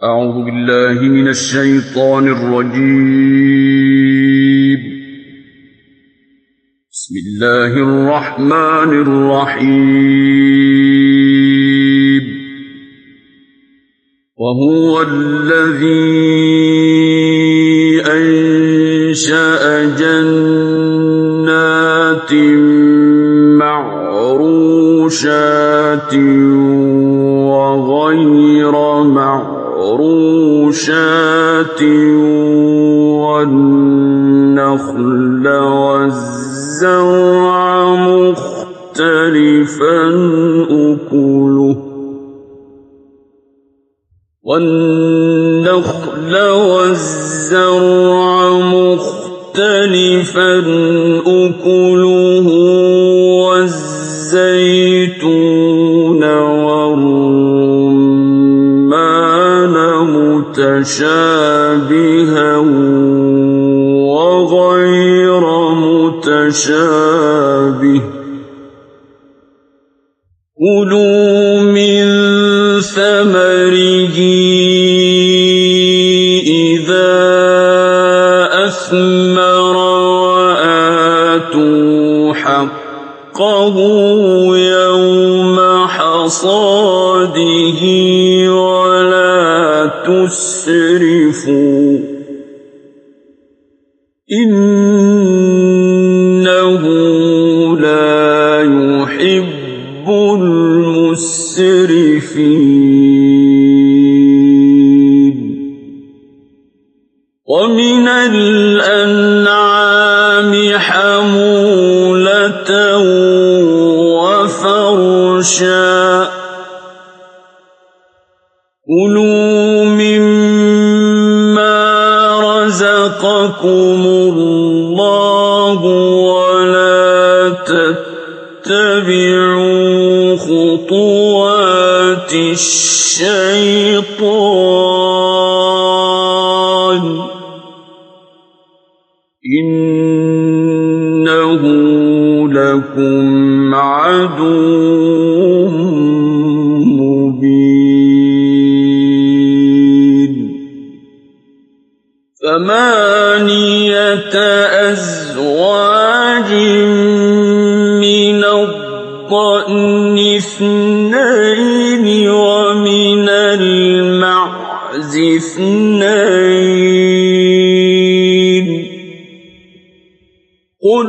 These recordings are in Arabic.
أعوذ بالله من الشيطان الرجيم. بسم الله الرحمن الرحيم. وهو الذي أنشأ جنات معروشات وغير معروشات والنخل والزرع مختلفا أكله والزيتون والرمان متشابها وغير متشابه كلوا من ثمره إذا أثمر وآتوا حقه يوم حصاده ولا تسرفوا إنه لا يحب المسرفين. ومن الأنعام حمولة وفرشا كلوا مما رزقكم الله ولا تتبعوا خطوات الشيطان إنه لكم عدو مبين. 8 أزواج من الضأن 2 ومن المعز 2 قل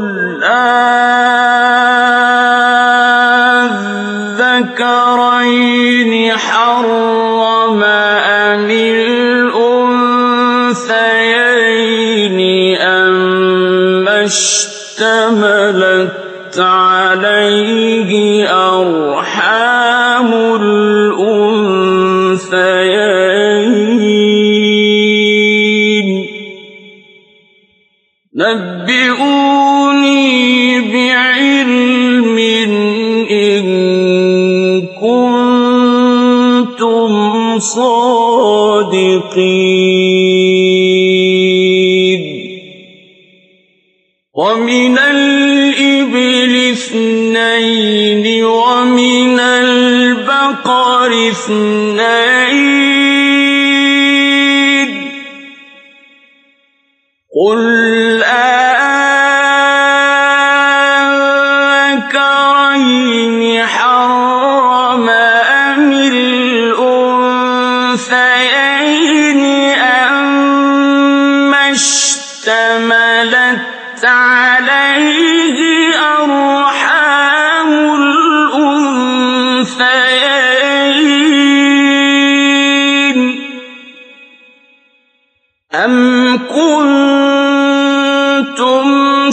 أذكرين حرم أم الأنثيين أما اشتملت عليه أرحام الأنثيين نبئوني بعلم إن كنتم صادقين. ومن الإبل 2 ومن البقر 2 قل أذكرين حرم أم الأنثيين أما اشتملت عليه أرحام الأنثيين أم كنتم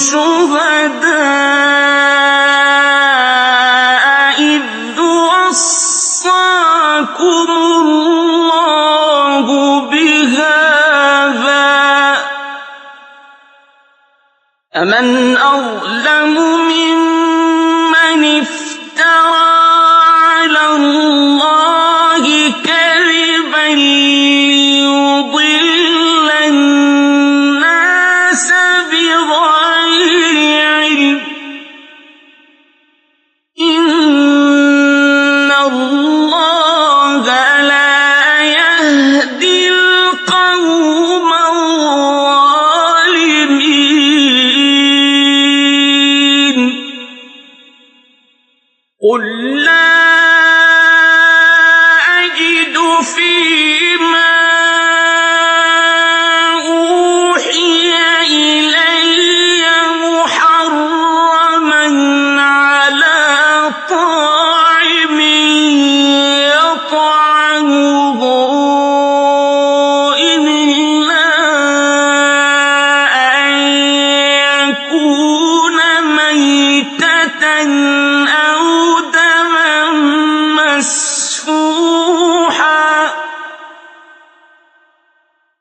شهداء إذ وصاكم الله بهذا فمن أظلم ممن افترى على الله كذبا ليضل الناس بغير علم إن الله لا يهدي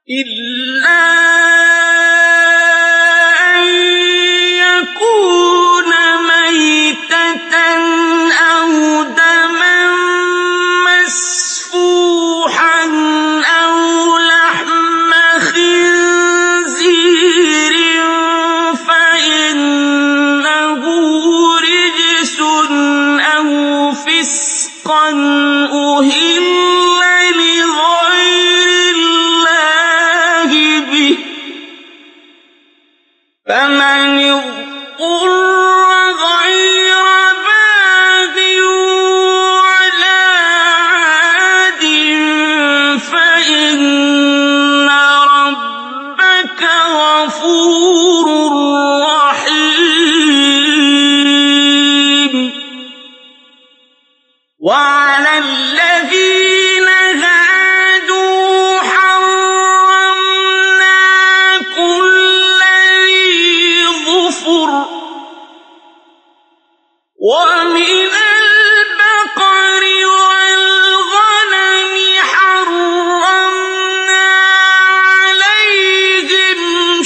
إلا أن يكون ميتة أو دما مسفوحا أو لحم خنزير فإنه رجس أو فسقا أهل لغير الله به فمن اضطر غير باغ ولا عاد فإن ربك غفور رحيم وعلى الذين هادوا حرمنا كل ذي ظفر ومن البقر والغنم حرمنا عليهم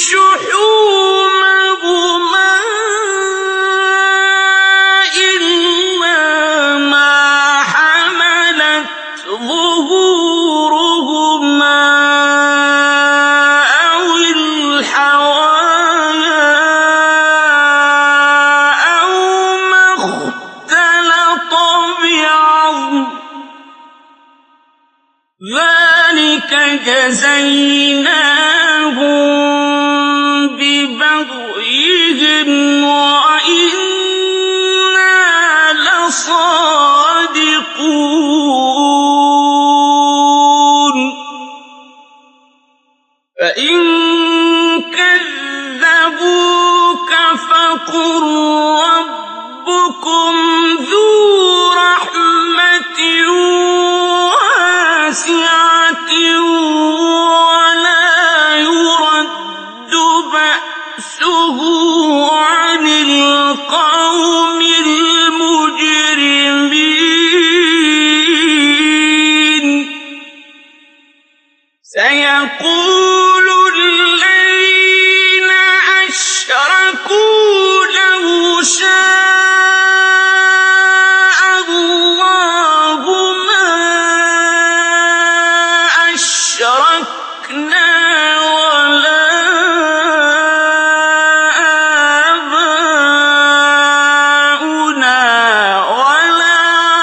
شحومهما إلا ما حملت ظهورهما أو الحوايا أو ما اختلط بعظم ذلك جزيناهم ببغيهم وإنا لصادقون فإن كذبوك فقل ربكم ذو رحمة واسعة ولا يرد بأسه عن القوم المجرمين سيقول الذين أشركوا لو شاء الله ما أشركنا ولا آباؤنا ولا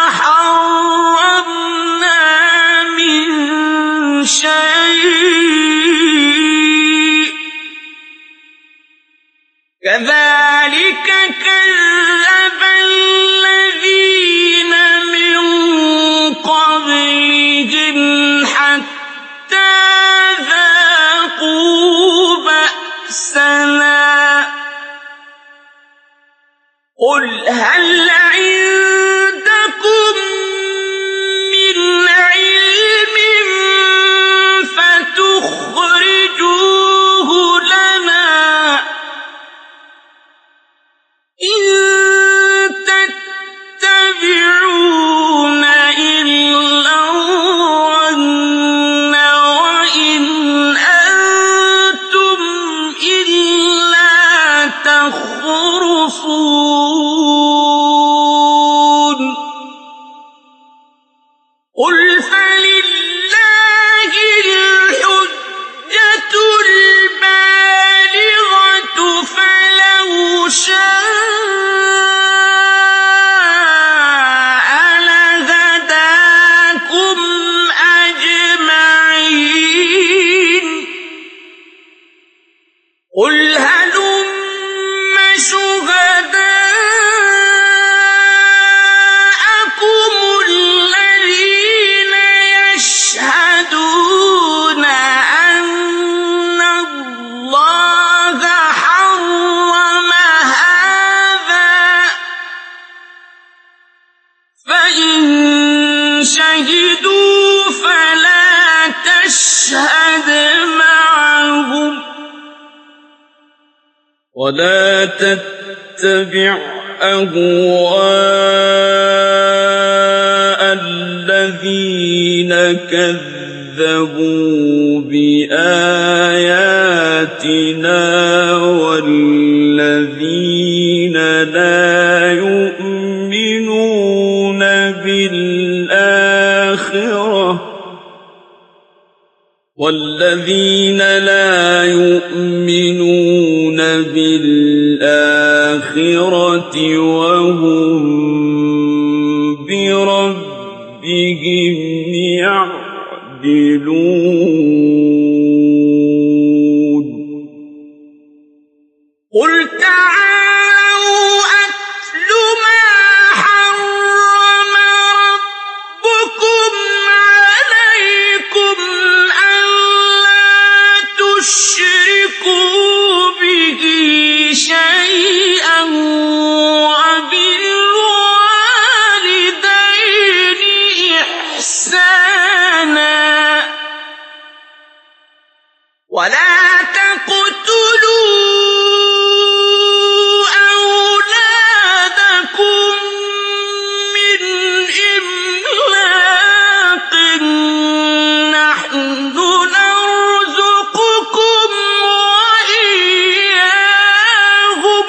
حرمنا من شيء كذلك كذب الذين من قبلهم حتى ذاقوا بأسنا قل هل عندكم من علم فتخرجوه لنا إن تتبعون إلا الظن وإن أنتم إلا تخرصون قل فلله الحجة البالغة فلو شاء لهداكم أجمعين قل هلم شهداءكم الذين يشهدون أن الله حرم هذا فإن شهدوا فلا تشهد معهم ولا تتبع أهواء الذين كذبوا كذبوا بآياتنا والذين لا يؤمنون بالآخرة وهم بربهم يعدلون قل تعالوا أتل ما حرم ربكم عليكم ألا تشركوا به شيئا وبالوالدين إحسانا ولا تقتلوا أولادكم من إملاق نحن نرزقكم وإياهم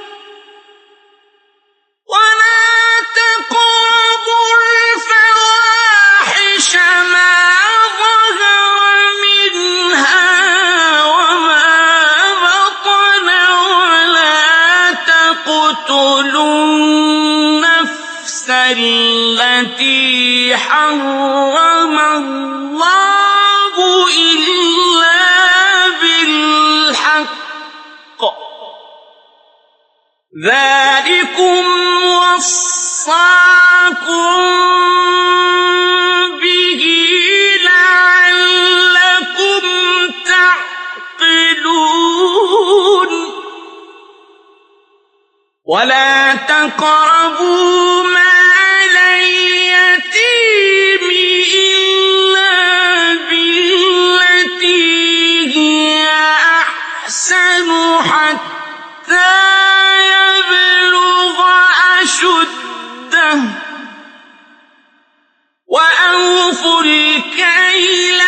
ولا تقربوا الفواحش ما ظهر منها وما بطن ولا تقتلوا النفس التي حرم الله إلا بالحق ذلكم وصاكم به لعلكم تعقلون ولا تقربوا مال اليتيم إلا بالتي هي أحسن حتى يبلغ أشده وأوفوا الكيل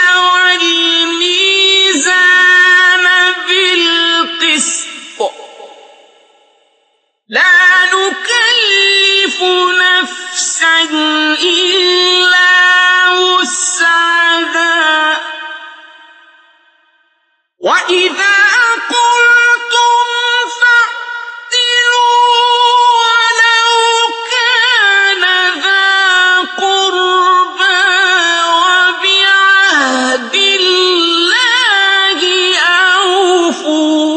والميزان بالقسط لا نكلف نفسا إلا وسعها وإذا قلتم فاعدلوا ولو كان ذا قربى وبعهد الله أوفوا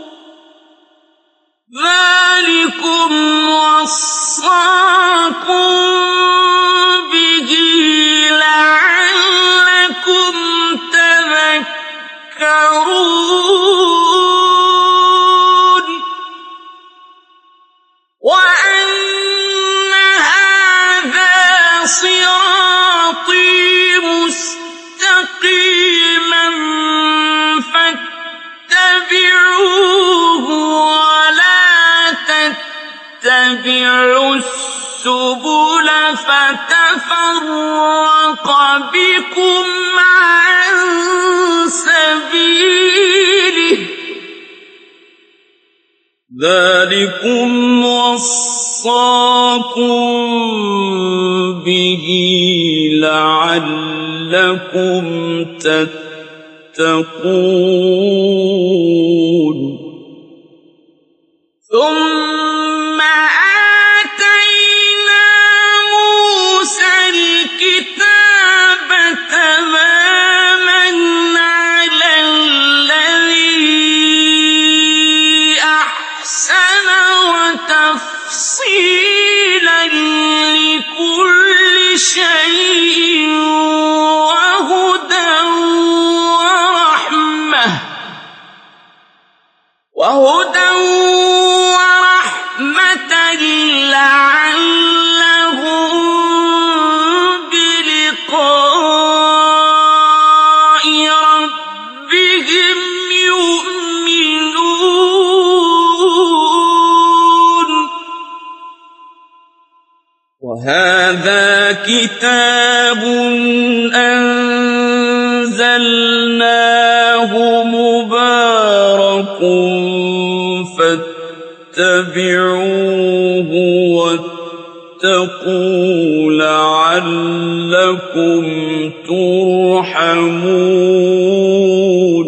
ذلكم وصاكم به لعلكم تذكرون وأن هذا صراطي مستقيما فاتبعوه ولا تتبعوا السبل فتفرق بكم عن سبيله ذلكم وصاكم به لعلكم تتقون ثم آتينا موسى الكتاب تماما على الذي أحسن وتفصيلا لكل شيء وهدى ورحمة لعلهم بلقاء ربهم يؤمنون هذا كتاب أنزلناه مبارك فاتبعوه واتقوا لعلكم ترحمون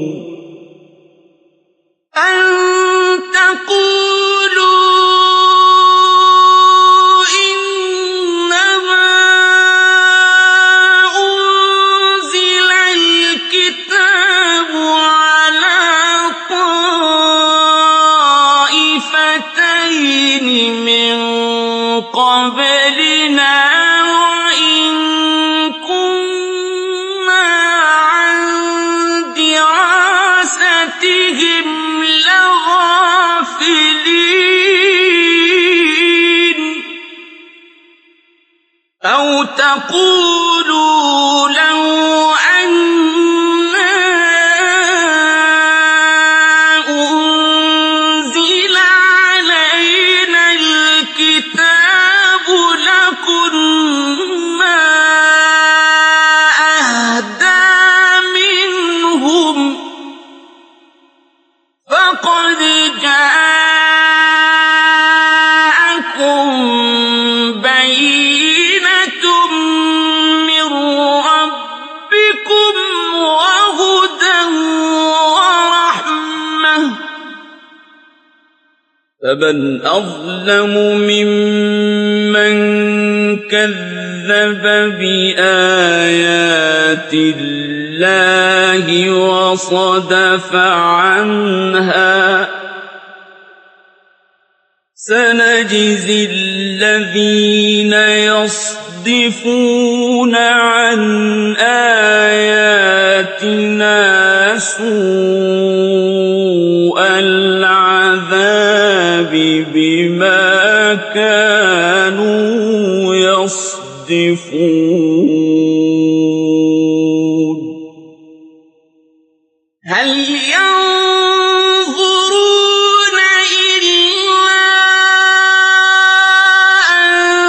أن تقولوا إنما أنزل الكتاب على طائفتين من قبلنا وإن كنا عن دراستهم لغافلين أو تقولوا لو أنا أنزل علينا الكتاب لكنا أهدى منهم فقد جاءكم بينة من ربكم وهدى ورحمة فمن أظلم ممن كذب بآيات الله وصدف عنها سنجزي الذين يصدفون عن آياتنا سوء العذاب بما كانوا يصدفون هل ينظرون إلا أن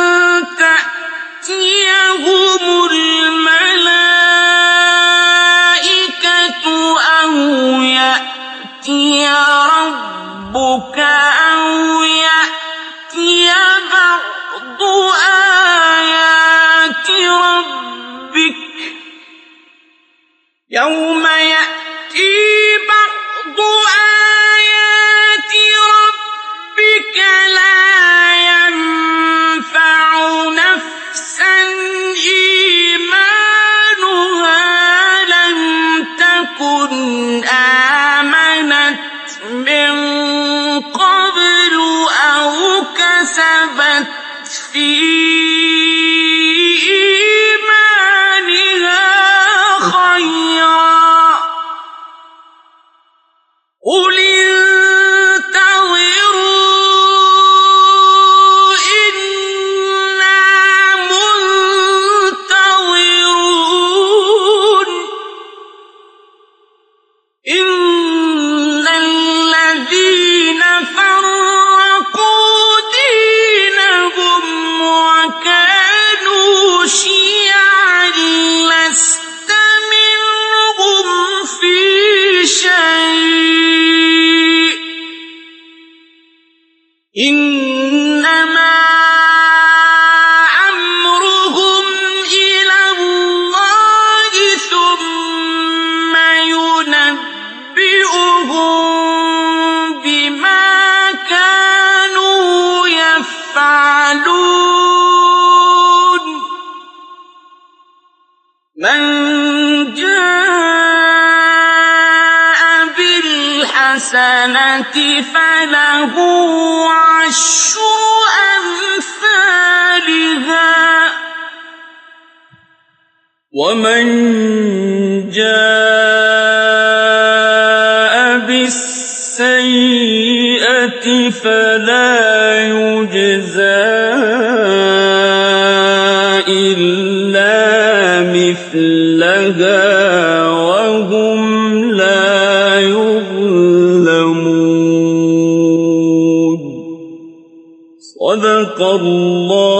تأتيهم الملائكة أو يأتي ربك أو يأتي بعض آيات ربك يوم يأتي بعض آيات ربك لا ينفع نفسا إيمانها لم تكن آمنت من قبل أو كسبت في إيمانها خيرا قل انتظروا إنا منتظرون إن الذين فرقوا دينهم وكانوا شيعا لست منهم في شيء إنما أمرهم إلى الله ثم ينبئهم بما كانوا يفعلون من جاء بالحسنة فله عشر أمثالها ومن جاء بالسيئة فلا يجزى إلا مثلها وهم لا يظلمون صدق الله